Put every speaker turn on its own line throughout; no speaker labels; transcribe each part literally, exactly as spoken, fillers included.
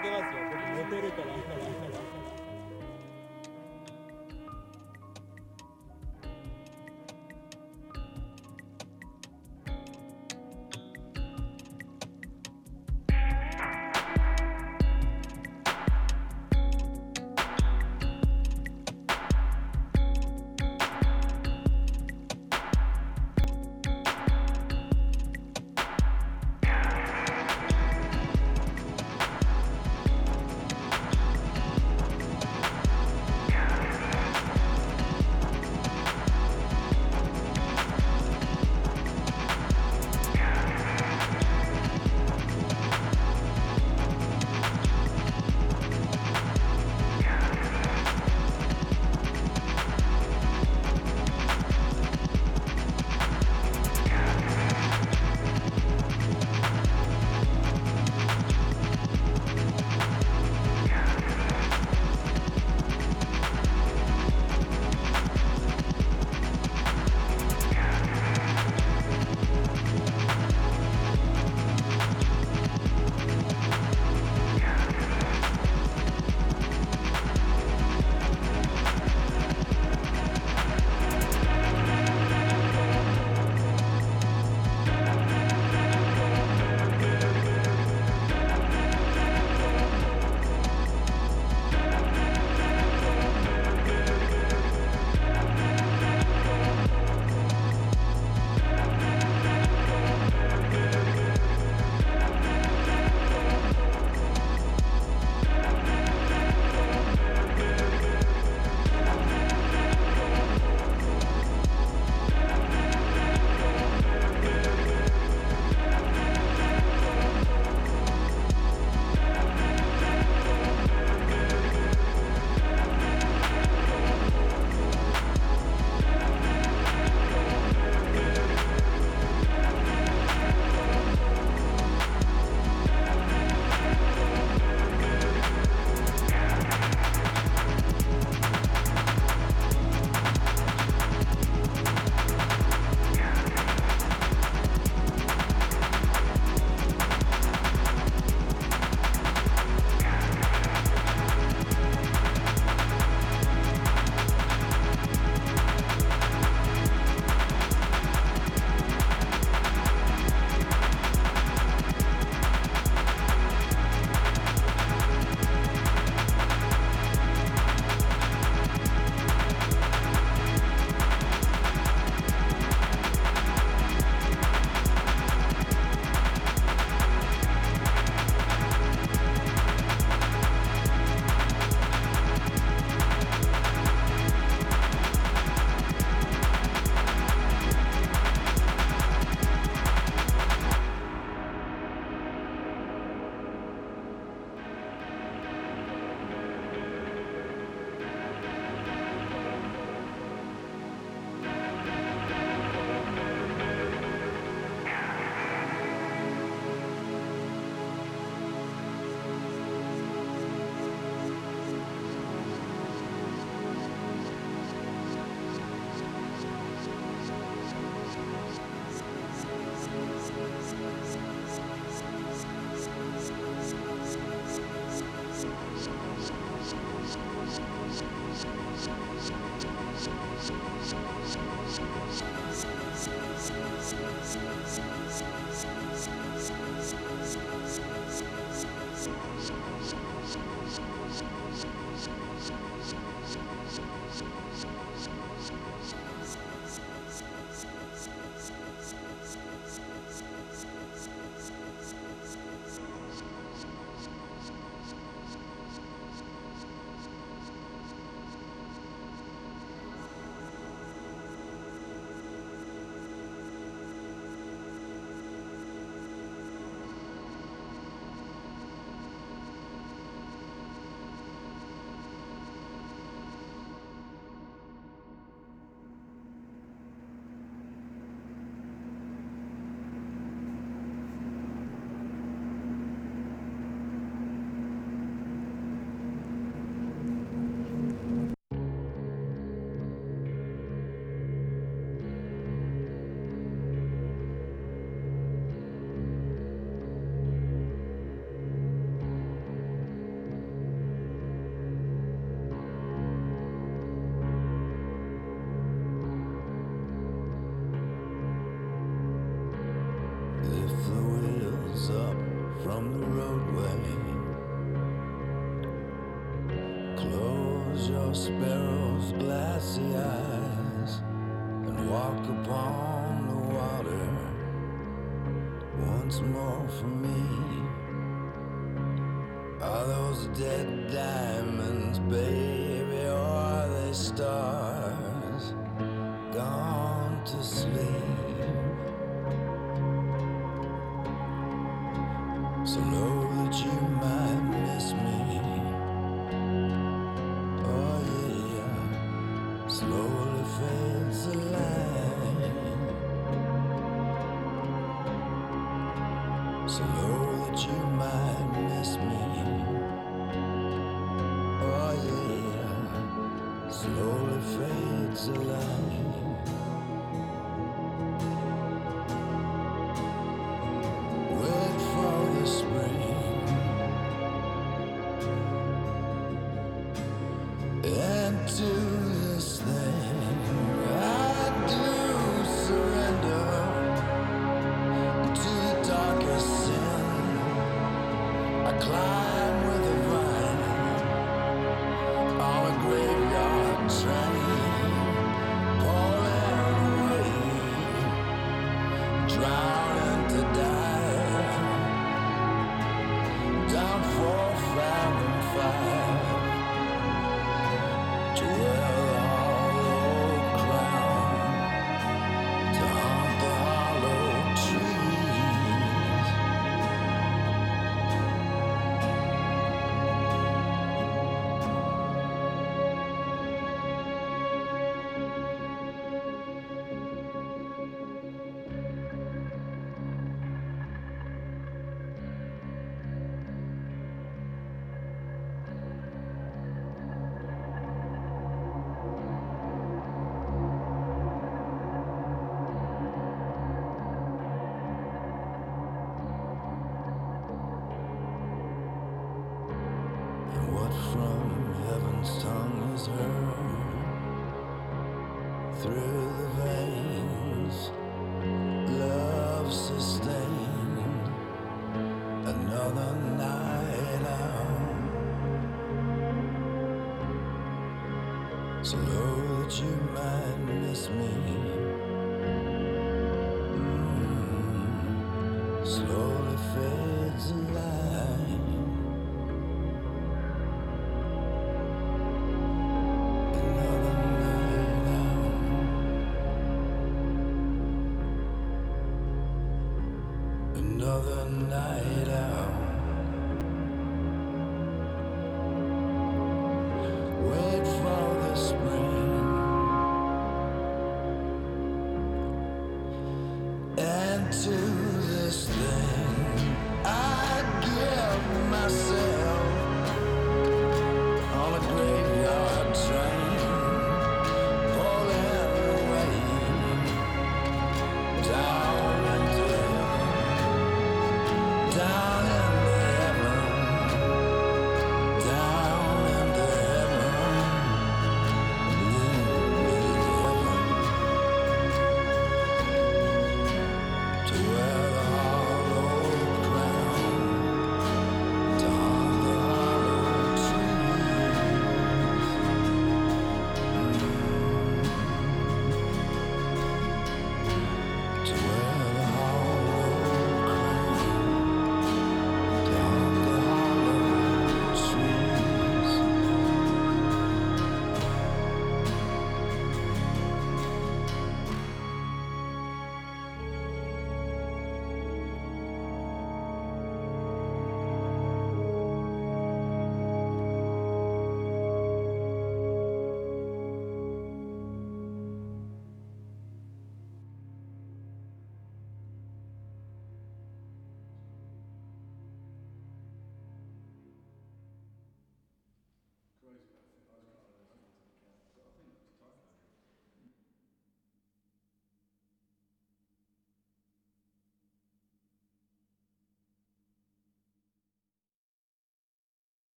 けますよ。僕寝てるから。
your sparrow's glassy eyes and walk upon the water once more for me. Are those dead diamonds, baby, or are they stars gone to sleep? So know that you might miss me. Oh yeah, slowly fades the light. So know that you might miss me. Oh yeah, slowly fades the light. Wait for the spring and to this thing I do surrender to the darkest sin. I climb with a vine on a graveyard train, pulling away, drowning to die, down four fathom five, to wear the hollow crown, to haunt the hollow trees. And what from heaven's tongue is heard through the veins, love sustained, another night out. So know that you might miss me. Mm, slowly fades the light. Another night out. Another night out. Wait for the spring and to this thing I give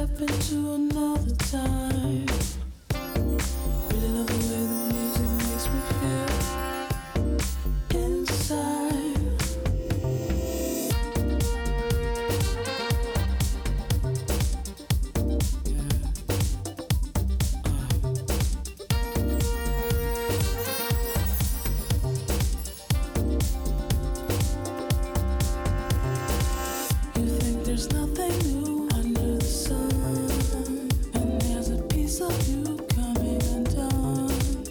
step into another time. Really love the way the music makes me feel inside. You think there's nothing new under the sun, and there's a piece of you coming undone.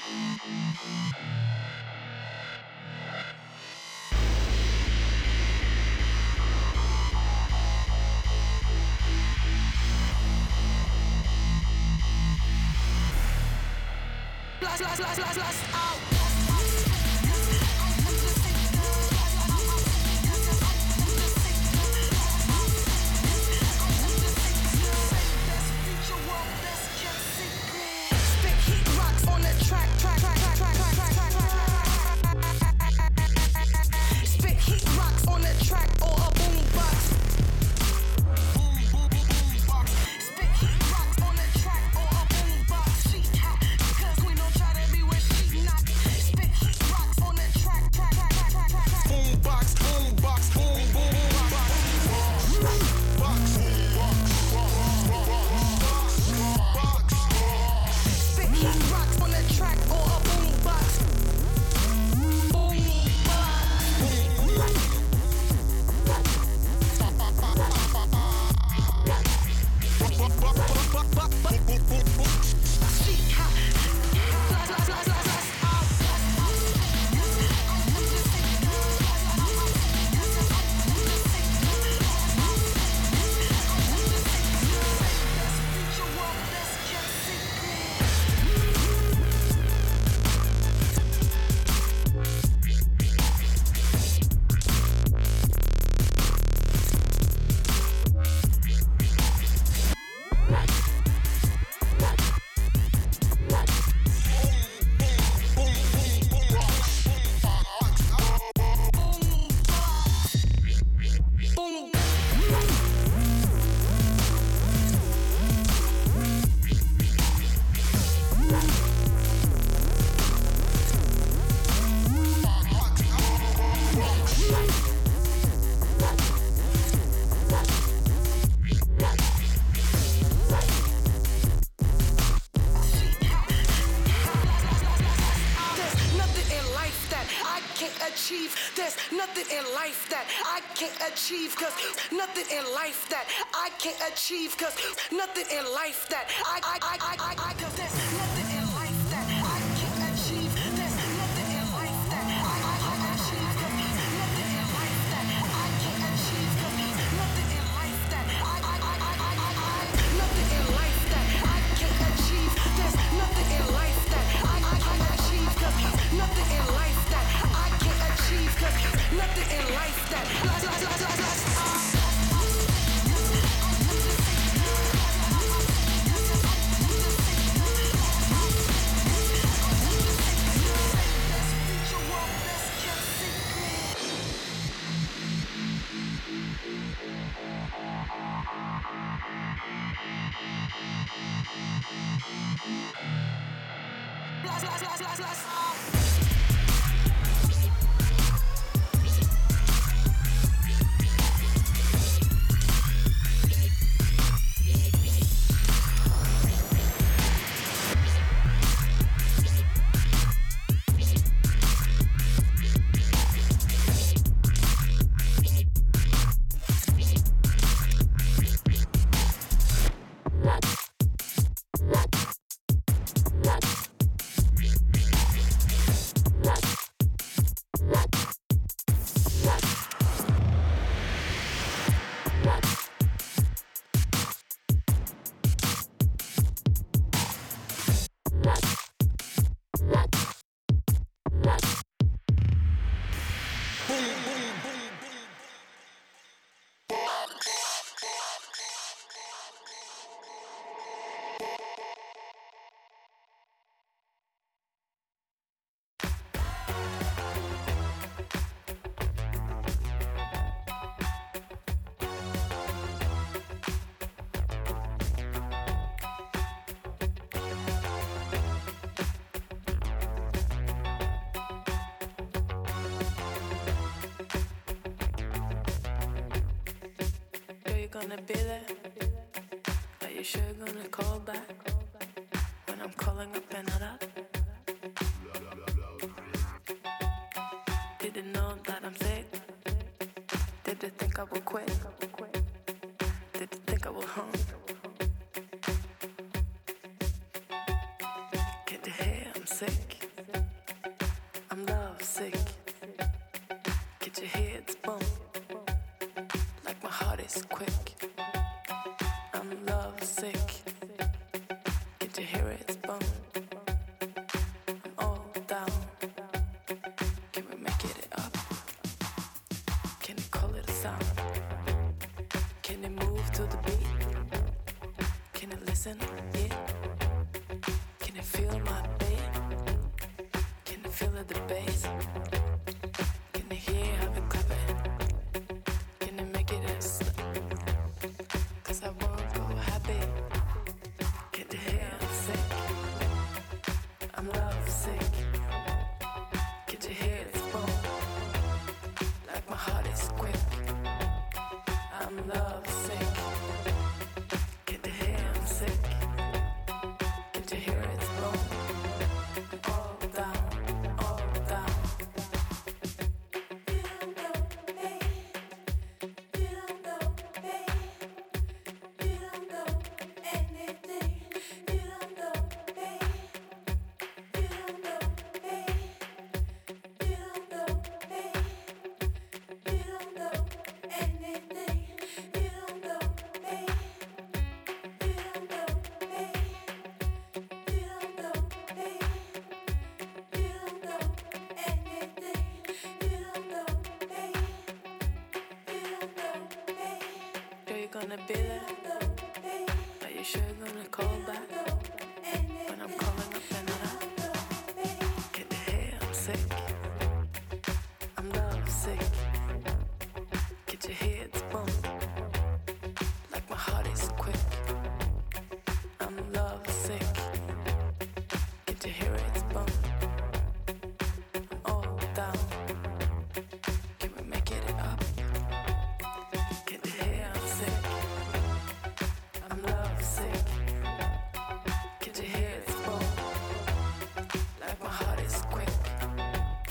Achieve, cause nothing in life that I, I, I, I, I, I, cause there's nothing in life that I can't achieve. There's nothing in life that I, I, I achieve, cause nothing in life that I can't achieve, cause nothing in life that I, I, I, I, I, I, I, nothing in life that I can't achieve. There's nothing in life that I, I, I achieve, cause nothing in life that I can't achieve, cause nothing in life that la, la, la, la, la, uh, Blast, blast, blast, blast, blast, oh. Gonna be there? Are you sure gonna call back when I'm calling up and not up? Did they know that I'm sick? Did they think I would quit? Did they think I would home? Can't you hear I'm sick?
Can it move to the beat? Can it listen? Yeah. Can it feel my beat? Can it feel the bass? Can it hear how we clap it? Can it make it a slip? Cause I won't go happy. Can it hear I'm sick? I'm love sick. Can you hear it's boom? Like my heart is quick. I'm love sick. Can you hear I'm sick? Can you hear it's boom? All down, all down. You don't know, babe. You don't know, babe. You don't know anything. You don't know, babe. You don't know, babe. You don't know, babe. You don't know anything. You don't know, babe. You don't know, babe. You don't know, babe. You don't know anything. You don't know, babe. You don't know, babe. Are you gonna be there? Are you sure you're gonna call back? When I'm calling up and out. Can you hear I'm sick? I'm love sick. Can you hear it's boom? Like my heart is quick. I'm love sick. Can you hear it's boom? I'm all down. Can we make it up? Can you hear I'm sick? I'm love sick. Can you hear it's boom? Like my heart is quick.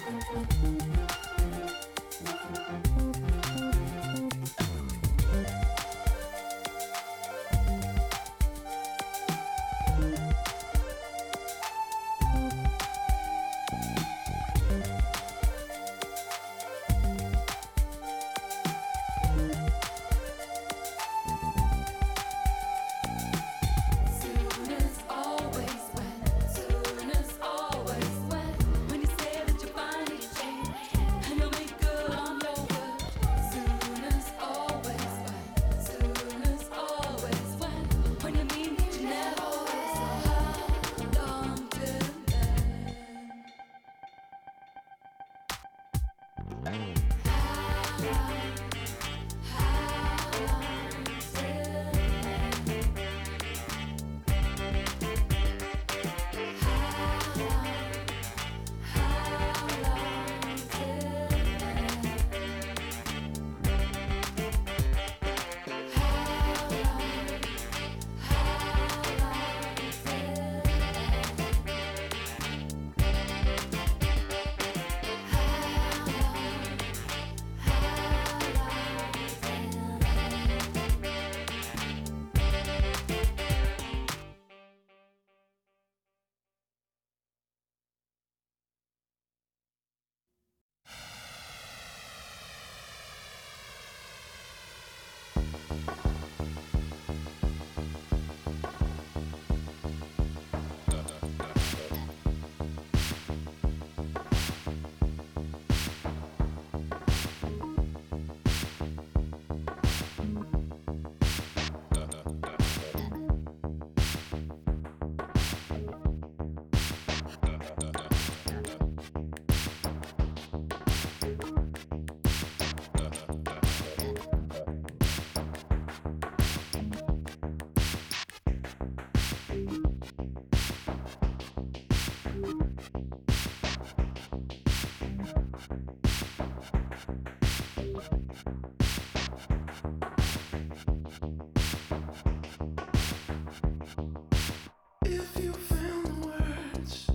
If you found the words,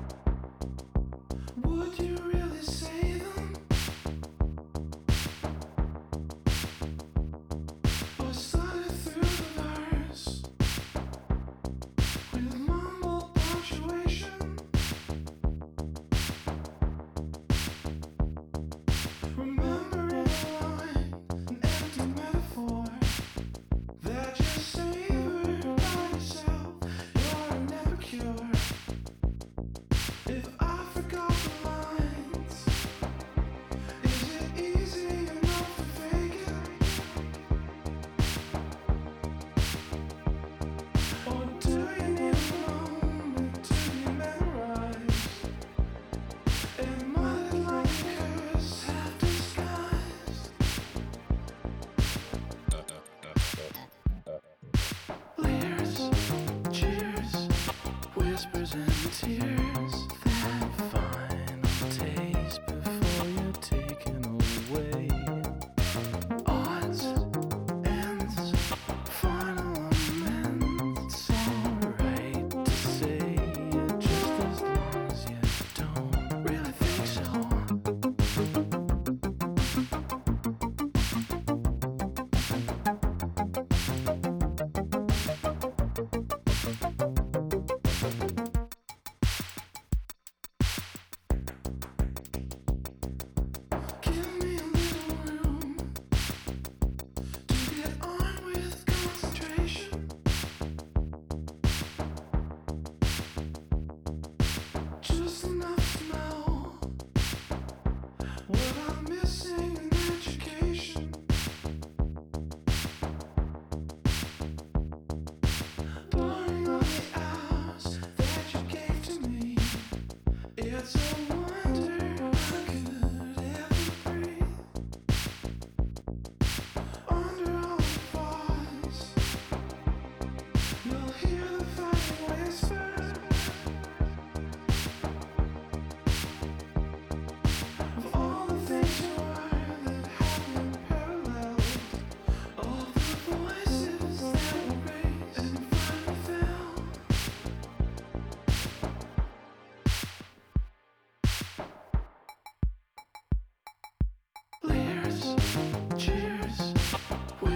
would you really say them? Or slide it through the verse with mumbled punctuation? Remembering a line, an empty metaphor that just savored by yourself. You're an epicure.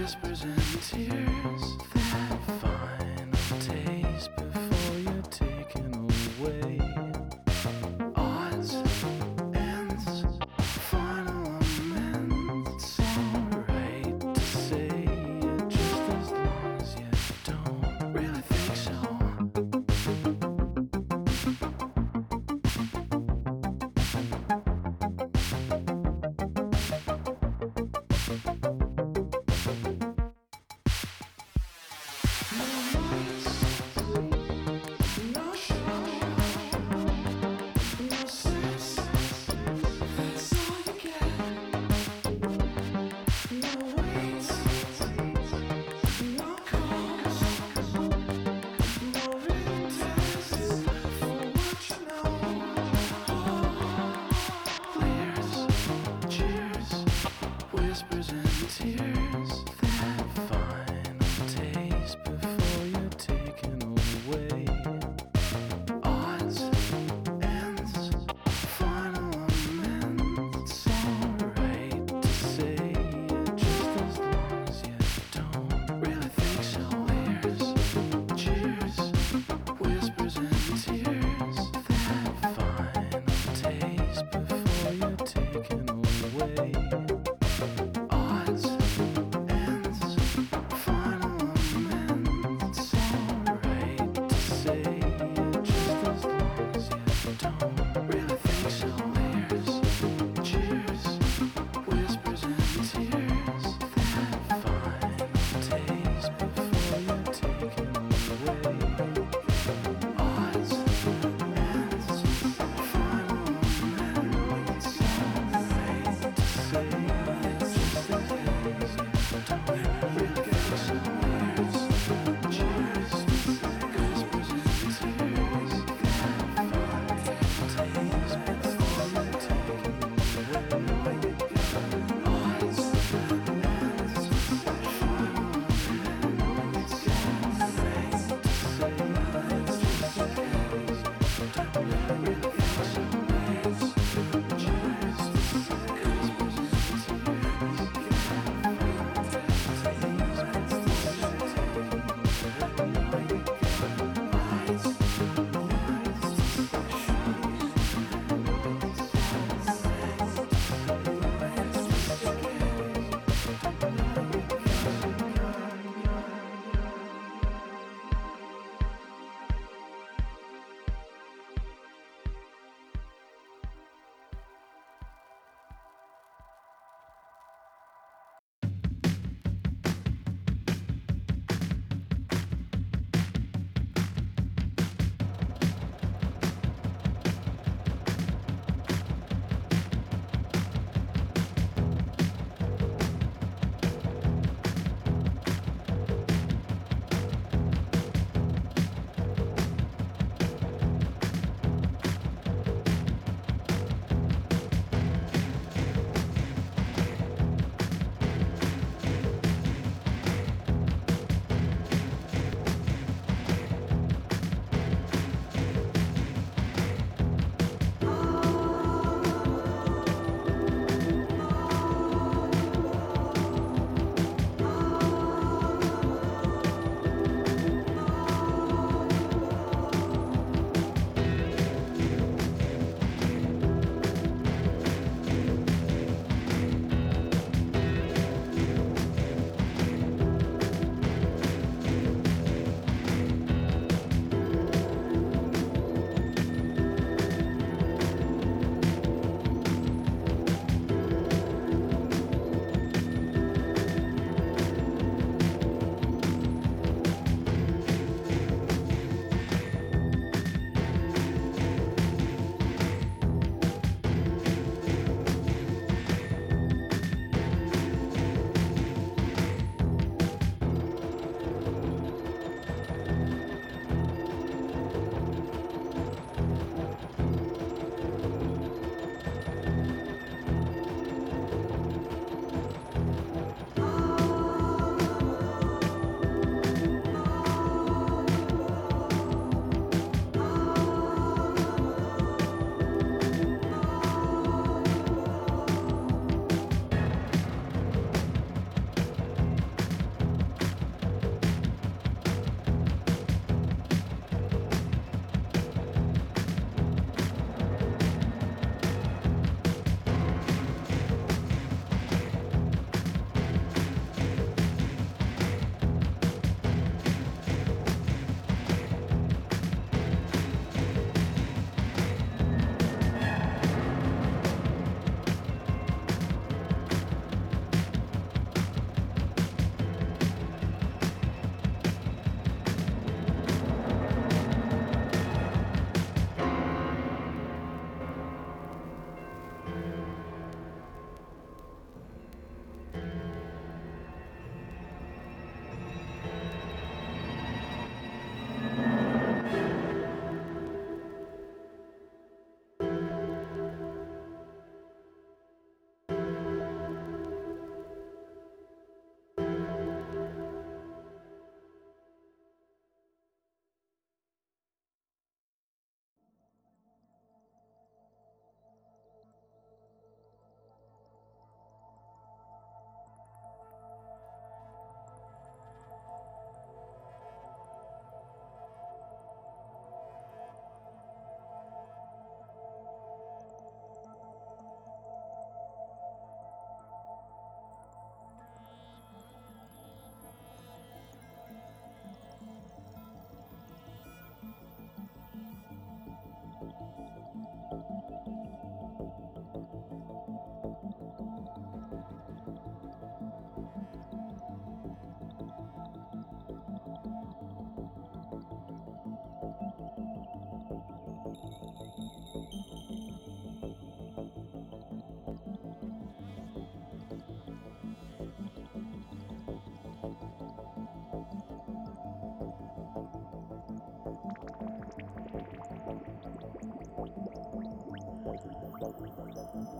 whispers and tears. That final taste before you're taken away. Odds, ends, final amends. Alright to say it just as long as you don't really think so.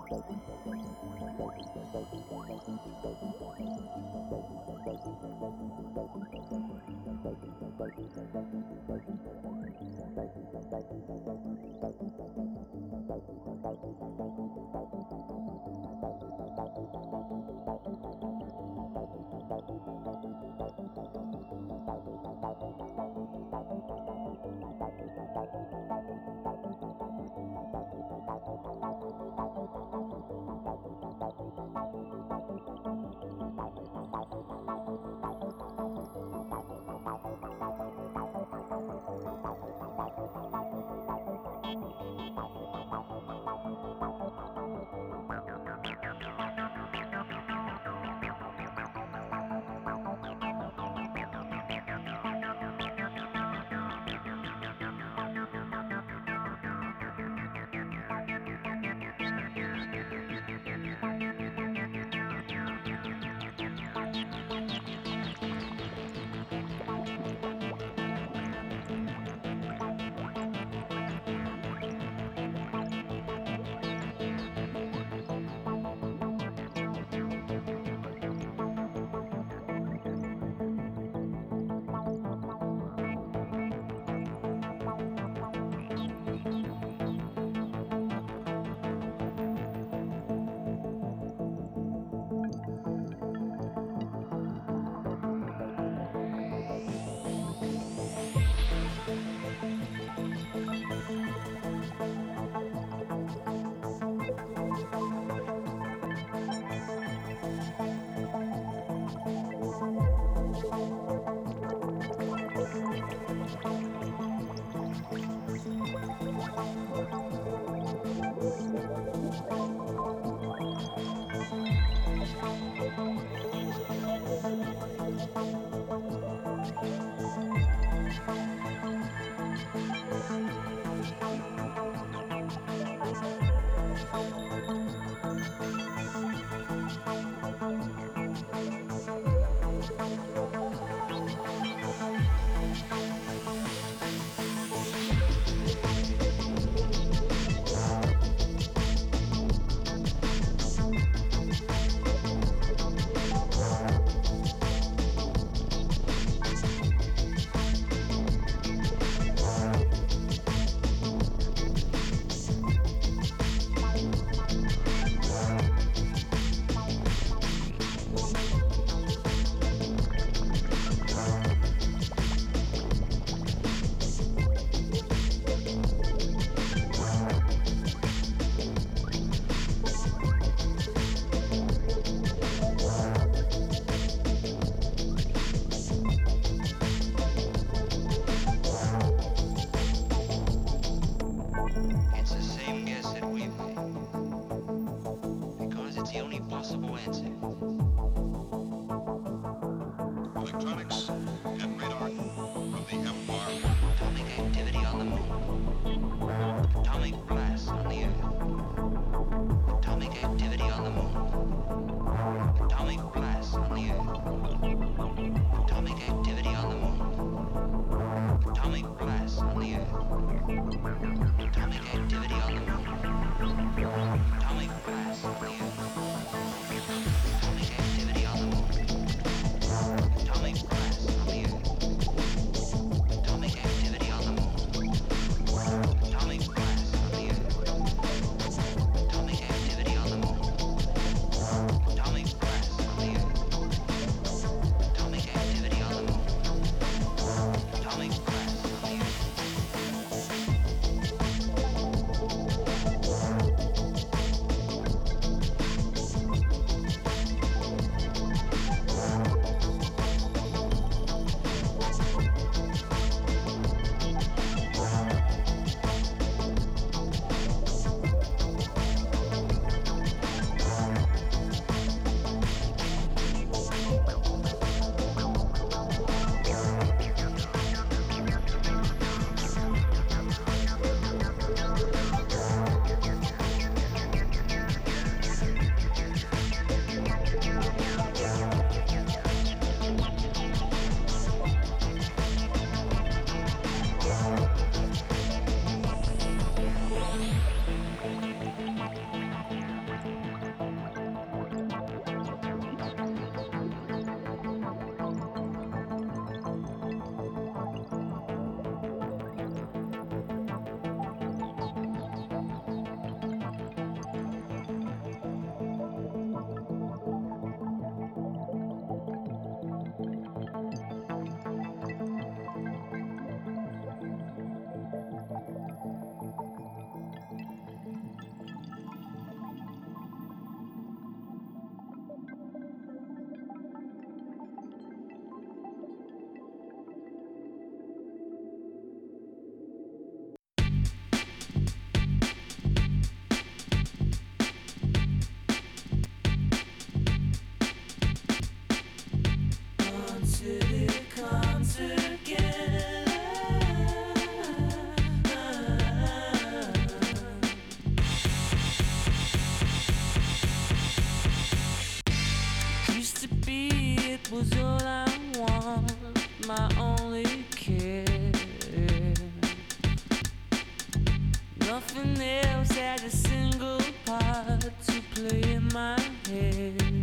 Atomic blast on
my head.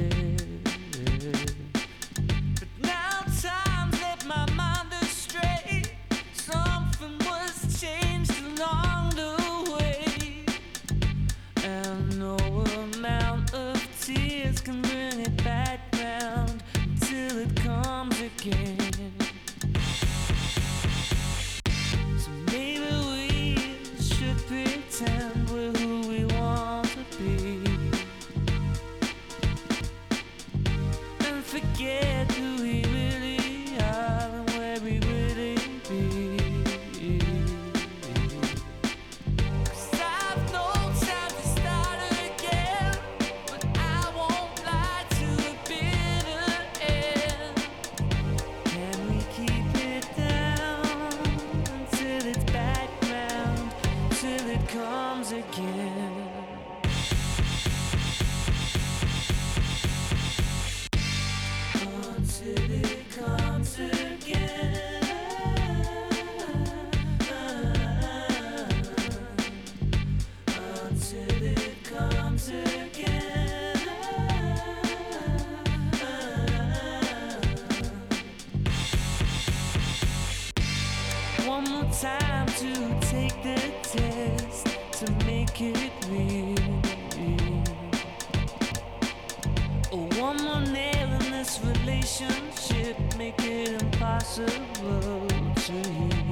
But now time's led my mind astray. Something was changed along the way, and no amount of tears can bring it back round until it comes again. So maybe we should pretend we're who we want to be, and forget who we really are and where we really be. 'Cause I've no time to start again, but I won't lie to a bitter end. Can we keep it down until it's back round, till it comes again? Until it comes again. Until it comes again. One more time to take the test to make it real. Oh, one more nail in this relationship, make it impossible to heal.